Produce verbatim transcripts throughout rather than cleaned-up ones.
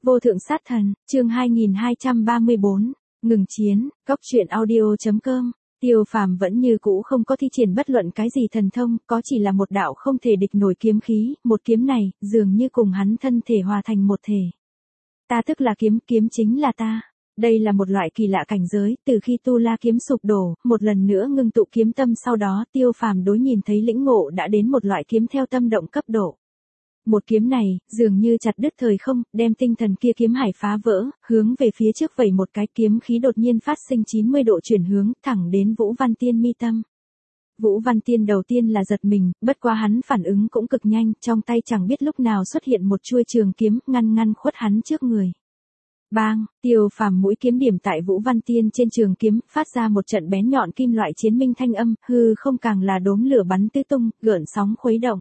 Vô thượng sát thần, chương hai nghìn hai trăm ba mươi bốn, ngừng chiến, góc truyện audio.com. Tiêu Phàm vẫn như cũ không có thi triển bất luận cái gì thần thông, có chỉ là một đạo không thể địch nổi kiếm khí, một kiếm này, dường như cùng hắn thân thể hòa thành một thể. Ta tức là kiếm, kiếm chính là ta. Đây là một loại kỳ lạ cảnh giới, từ khi Tu La kiếm sụp đổ, một lần nữa ngưng tụ kiếm tâm sau đó Tiêu Phàm đối nhìn thấy lĩnh ngộ đã đến một loại kiếm theo tâm động cấp độ. Một kiếm này, dường như chặt đứt thời không, đem tinh thần kia kiếm hải phá vỡ, hướng về phía trước vẩy một cái kiếm khí đột nhiên phát sinh chín mươi độ chuyển hướng, thẳng đến Vũ Văn Tiên mi tâm. Vũ Văn Tiên đầu tiên là giật mình, bất quá hắn phản ứng cũng cực nhanh, trong tay chẳng biết lúc nào xuất hiện một chuôi trường kiếm, ngăn ngăn khuất hắn trước người. Bang, Tiêu Phàm mũi kiếm điểm tại Vũ Văn Tiên trên trường kiếm, phát ra một trận bén nhọn kim loại chiến minh thanh âm, hư không càng là đốm lửa bắn tứ tung, gợn sóng khuấy động.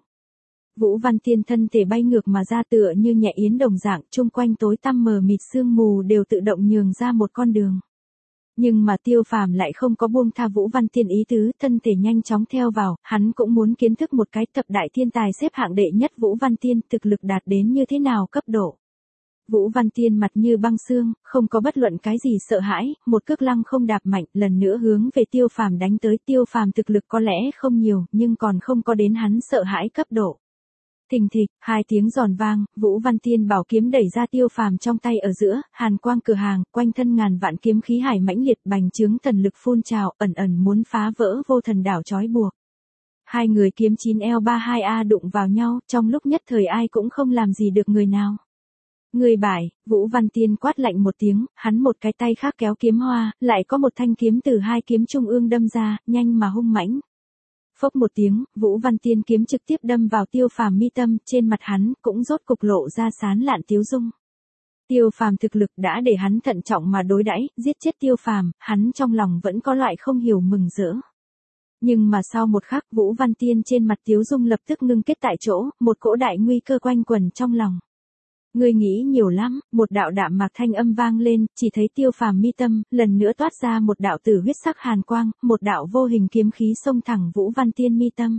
Vũ Văn Tiên thân thể bay ngược mà ra tựa như nhẹ yến đồng dạng, chung quanh tối tăm mờ mịt sương mù đều tự động nhường ra một con đường. Nhưng mà Tiêu Phàm lại không có buông tha Vũ Văn Tiên ý tứ, thân thể nhanh chóng theo vào, hắn cũng muốn kiến thức một cái thập đại thiên tài xếp hạng đệ nhất Vũ Văn Tiên thực lực đạt đến như thế nào cấp độ. Vũ Văn Tiên mặt như băng xương, không có bất luận cái gì sợ hãi, một cước lăng không đạp mạnh, lần nữa hướng về Tiêu Phàm đánh tới. Tiêu Phàm thực lực có lẽ không nhiều, nhưng còn không có đến hắn sợ hãi cấp độ. Thình thịch, hai tiếng giòn vang, Vũ Văn Tiên bảo kiếm đẩy ra Tiêu Phàm trong tay ở giữa, hàn quang cửa hàng, quanh thân ngàn vạn kiếm khí hải mãnh liệt bành trướng thần lực phun trào, ẩn ẩn muốn phá vỡ vô thần đảo trói buộc. Hai người kiếm chín L ba hai A đụng vào nhau, trong lúc nhất thời ai cũng không làm gì được người nào. Người bại, Vũ Văn Tiên quát lạnh một tiếng, hắn một cái tay khác kéo kiếm hoa, lại có một thanh kiếm từ hai kiếm trung ương đâm ra, nhanh mà hung mãnh. Phốc một tiếng, Vũ Văn Tiên kiếm trực tiếp đâm vào Tiêu Phàm mi tâm, trên mặt hắn cũng rốt cục lộ ra sán lạn tiếu dung. Tiêu Phàm thực lực đã để hắn thận trọng mà đối đãi, giết chết Tiêu Phàm, hắn trong lòng vẫn có loại không hiểu mừng rỡ. Nhưng mà sau một khắc, Vũ Văn Tiên trên mặt tiếu dung lập tức ngưng kết tại chỗ, một cỗ đại nguy cơ quanh quẩn trong lòng. Ngươi nghĩ nhiều lắm, một đạo đạm mạc thanh âm vang lên, chỉ thấy Tiêu Phàm mi tâm, lần nữa toát ra một đạo tử huyết sắc hàn quang, một đạo vô hình kiếm khí xông thẳng Vũ Văn Tiên mi tâm.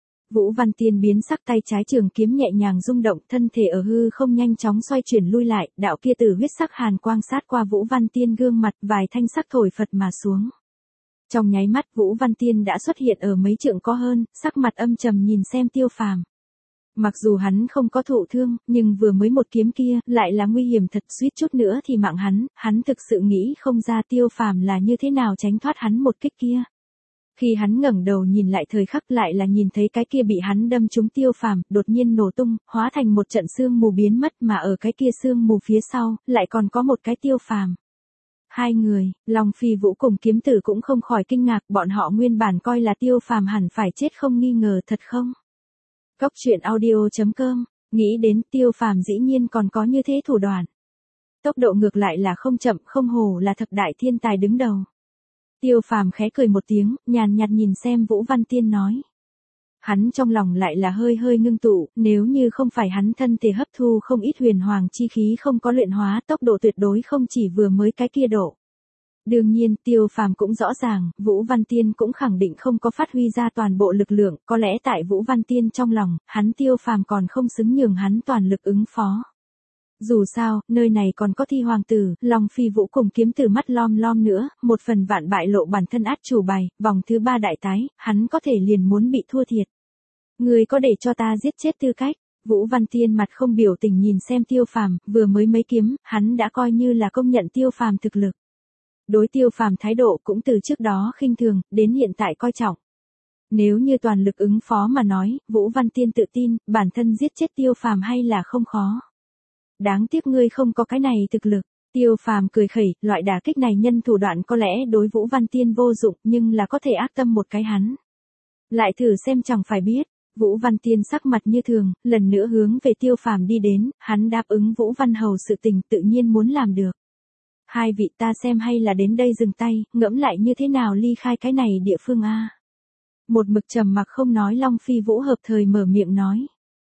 Vũ Văn Tiên biến sắc, tay trái trường kiếm nhẹ nhàng rung động, thân thể ở hư không nhanh chóng xoay chuyển lui lại, đạo kia tử huyết sắc hàn quang sát qua Vũ Văn Tiên gương mặt, vài thanh sắc thổi phật mà xuống. Trong nháy mắt Vũ Văn Tiên đã xuất hiện ở mấy trượng có hơn, sắc mặt âm trầm nhìn xem Tiêu Phàm. Mặc dù hắn không có thụ thương, nhưng vừa mới một kiếm kia, lại là nguy hiểm thật, suýt chút nữa thì mạng hắn, hắn thực sự nghĩ không ra Tiêu Phàm là như thế nào tránh thoát hắn một kích kia. Khi hắn ngẩng đầu nhìn lại thời khắc lại là nhìn thấy cái kia bị hắn đâm trúng Tiêu Phàm, đột nhiên nổ tung, hóa thành một trận sương mù biến mất, mà ở cái kia sương mù phía sau, lại còn có một cái Tiêu Phàm. Hai người, Long Phi Vũ cùng Kiếm Tử cũng không khỏi kinh ngạc, bọn họ nguyên bản coi là Tiêu Phàm hẳn phải chết không nghi ngờ, thật không? Góc truyện audio.com, nghĩ đến Tiêu Phàm dĩ nhiên còn có như thế thủ đoạn. Tốc độ ngược lại là không chậm, không hổ là thập đại thiên tài đứng đầu. Tiêu Phàm khẽ cười một tiếng, nhàn nhạt nhìn xem Vũ Văn Tiên nói. Hắn trong lòng lại là hơi hơi ngưng tụ, nếu như không phải hắn thân thể hấp thu không ít huyền hoàng chi khí không có luyện hóa, tốc độ tuyệt đối không chỉ vừa mới cái kia độ. Đương nhiên, Tiêu Phàm cũng rõ ràng, Vũ Văn Tiên cũng khẳng định không có phát huy ra toàn bộ lực lượng, có lẽ tại Vũ Văn Tiên trong lòng, hắn Tiêu Phàm còn không xứng nhường hắn toàn lực ứng phó. Dù sao, nơi này còn có Thi Hoàng Tử, Long Phi Vũ cùng Kiếm Tử mắt lom lom nữa, một phần vạn bại lộ bản thân át chủ bài, vòng thứ ba đại tái, hắn có thể liền muốn bị thua thiệt. Người có để cho ta giết chết tư cách? Vũ Văn Tiên mặt không biểu tình nhìn xem Tiêu Phàm, vừa mới mấy kiếm, hắn đã coi như là công nhận Tiêu Phàm thực lực. Đối Tiêu Phàm thái độ cũng từ trước đó khinh thường, đến hiện tại coi trọng. Nếu như toàn lực ứng phó mà nói, Vũ Văn Tiên tự tin, bản thân giết chết Tiêu Phàm hay là không khó. Đáng tiếc ngươi không có cái này thực lực. Tiêu Phàm cười khẩy, loại đả kích này nhân thủ đoạn có lẽ đối Vũ Văn Tiên vô dụng, nhưng là có thể ác tâm một cái hắn. Lại thử xem chẳng phải biết. Vũ Văn Tiên sắc mặt như thường, lần nữa hướng về Tiêu Phàm đi đến, hắn đáp ứng Vũ Văn Hầu sự tình tự nhiên muốn làm được. Hai vị ta xem hay là đến đây dừng tay, ngẫm lại như thế nào ly khai cái này địa phương a. Một mực trầm mặc không nói Long Phi Vũ hợp thời mở miệng nói.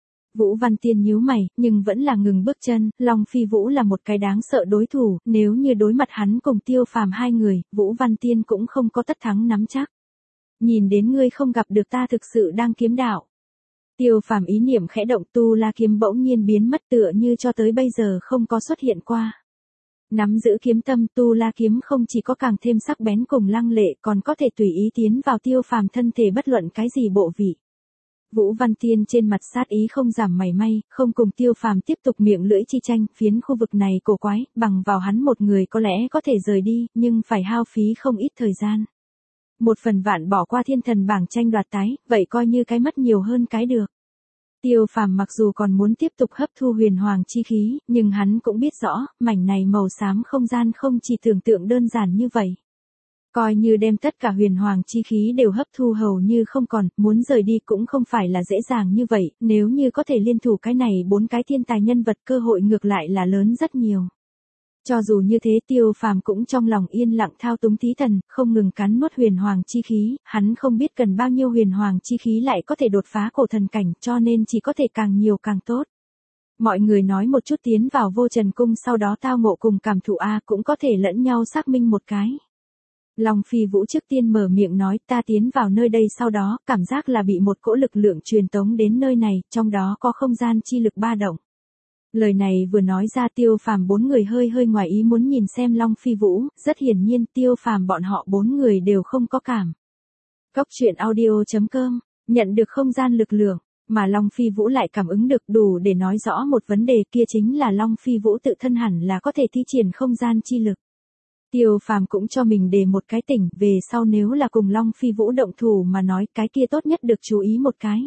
Vũ Văn Tiên nhíu mày, nhưng vẫn là ngừng bước chân, Long Phi Vũ là một cái đáng sợ đối thủ, nếu như đối mặt hắn cùng Tiêu Phàm hai người, Vũ Văn Tiên cũng không có tất thắng nắm chắc. Nhìn đến ngươi không gặp được ta thực sự đang kiếm đạo. Tiêu Phàm ý niệm khẽ động, tu la kiếm bỗng nhiên biến mất tựa như cho tới bây giờ không có xuất hiện qua. Nắm giữ kiếm tâm, tu la kiếm không chỉ có càng thêm sắc bén cùng lăng lệ, còn có thể tùy ý tiến vào Tiêu Phàm thân thể bất luận cái gì bộ vị. Vũ Văn Tiên trên mặt sát ý không giảm mảy may, không cùng Tiêu Phàm tiếp tục miệng lưỡi chi tranh, phiến khu vực này cổ quái, bằng vào hắn một người có lẽ có thể rời đi, nhưng phải hao phí không ít thời gian. Một phần vạn bỏ qua thiên thần bảng tranh đoạt tái, vậy coi như cái mất nhiều hơn cái được. Tiêu Phàm mặc dù còn muốn tiếp tục hấp thu huyền hoàng chi khí, nhưng hắn cũng biết rõ, mảnh này màu xám không gian không chỉ tưởng tượng đơn giản như vậy. Coi như đem tất cả huyền hoàng chi khí đều hấp thu hầu như không còn, muốn rời đi cũng không phải là dễ dàng như vậy, nếu như có thể liên thủ cái này bốn cái thiên tài nhân vật cơ hội ngược lại là lớn rất nhiều. Cho dù như thế Tiêu Phàm cũng trong lòng yên lặng thao túng thí thần, không ngừng cắn nuốt huyền hoàng chi khí, hắn không biết cần bao nhiêu huyền hoàng chi khí lại có thể đột phá cổ thần cảnh, cho nên chỉ có thể càng nhiều càng tốt. Mọi người nói một chút tiến vào vô trần cung sau đó tao ngộ cùng cảm thụ A cũng có thể lẫn nhau xác minh một cái. Long Phi Vũ trước tiên mở miệng nói, ta tiến vào nơi đây sau đó, cảm giác là bị một cỗ lực lượng truyền tống đến nơi này, trong đó có không gian chi lực ba động. Lời này vừa nói ra Tiêu Phàm bốn người hơi hơi ngoài ý muốn nhìn xem Long Phi Vũ, rất hiển nhiên Tiêu Phàm bọn họ bốn người đều không có cảm. Cốc truyện audio chấm com, nhận được không gian lực lượng, mà Long Phi Vũ lại cảm ứng được đủ để nói rõ một vấn đề, kia chính là Long Phi Vũ tự thân hẳn là có thể thi triển không gian chi lực. Tiêu Phàm cũng cho mình đề một cái tỉnh, về sau nếu là cùng Long Phi Vũ động thủ mà nói cái kia tốt nhất được chú ý một cái.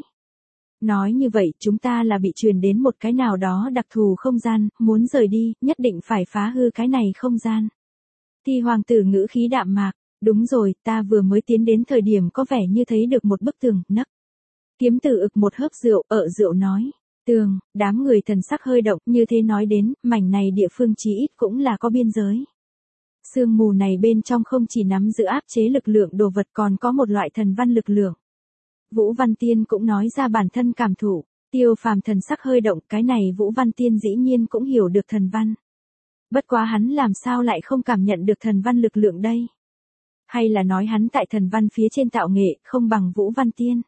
Nói như vậy chúng ta là bị truyền đến một cái nào đó đặc thù không gian, muốn rời đi, nhất định phải phá hư cái này không gian. Thì hoàng tử ngữ khí đạm mạc, đúng rồi, ta vừa mới tiến đến thời điểm có vẻ như thấy được một bức tường, nấc. Kiếm tử ực một hớp rượu, ở rượu nói, tường, đám người thần sắc hơi động, như thế nói đến, mảnh này địa phương chí ít cũng là có biên giới. Sương mù này bên trong không chỉ nắm giữ áp chế lực lượng đồ vật còn có một loại thần văn lực lượng. Vũ Văn Tiên cũng nói ra bản thân cảm thụ, Tiêu Phàm thần sắc hơi động, cái này Vũ Văn Tiên dĩ nhiên cũng hiểu được thần văn. Bất quá hắn làm sao lại không cảm nhận được thần văn lực lượng đây? Hay là nói hắn tại thần văn phía trên tạo nghệ, không bằng Vũ Văn Tiên?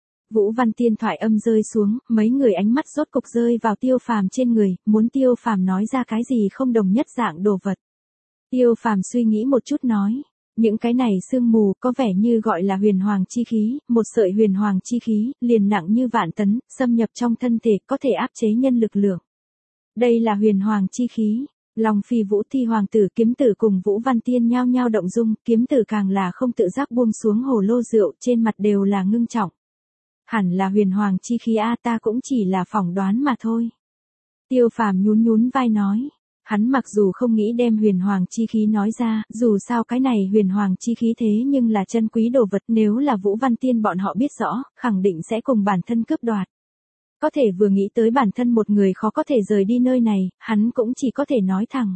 Vũ Văn Tiên thoại âm rơi xuống, mấy người ánh mắt rốt cục rơi vào Tiêu Phàm trên người, muốn Tiêu Phàm nói ra cái gì không đồng nhất dạng đồ vật. Tiêu Phàm suy nghĩ một chút nói, những cái này sương mù có vẻ như gọi là huyền hoàng chi khí, một sợi huyền hoàng chi khí, liền nặng như vạn tấn, xâm nhập trong thân thể có thể áp chế nhân lực lượng. Đây là huyền hoàng chi khí. Long Phi Vũ Thi hoàng tử kiếm tử cùng Vũ Văn Tiên nhao nhao động dung, kiếm tử càng là không tự giác buông xuống hồ lô rượu, trên mặt đều là ngưng trọng. Hẳn là huyền hoàng chi khí a, ta cũng chỉ là phỏng đoán mà thôi. Tiêu Phàm nhún nhún vai nói. Hắn mặc dù không nghĩ đem huyền hoàng chi khí nói ra, dù sao cái này huyền hoàng chi khí thế nhưng là chân quý đồ vật, nếu là Vũ Văn Tiên bọn họ biết rõ, khẳng định sẽ cùng bản thân cướp đoạt. Có thể vừa nghĩ tới bản thân một người khó có thể rời đi nơi này, hắn cũng chỉ có thể nói thẳng.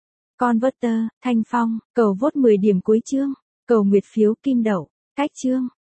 Converter, Thanh Phong, cầu vote mười điểm cuối chương, cầu nguyệt phiếu kim đậu, cách chương.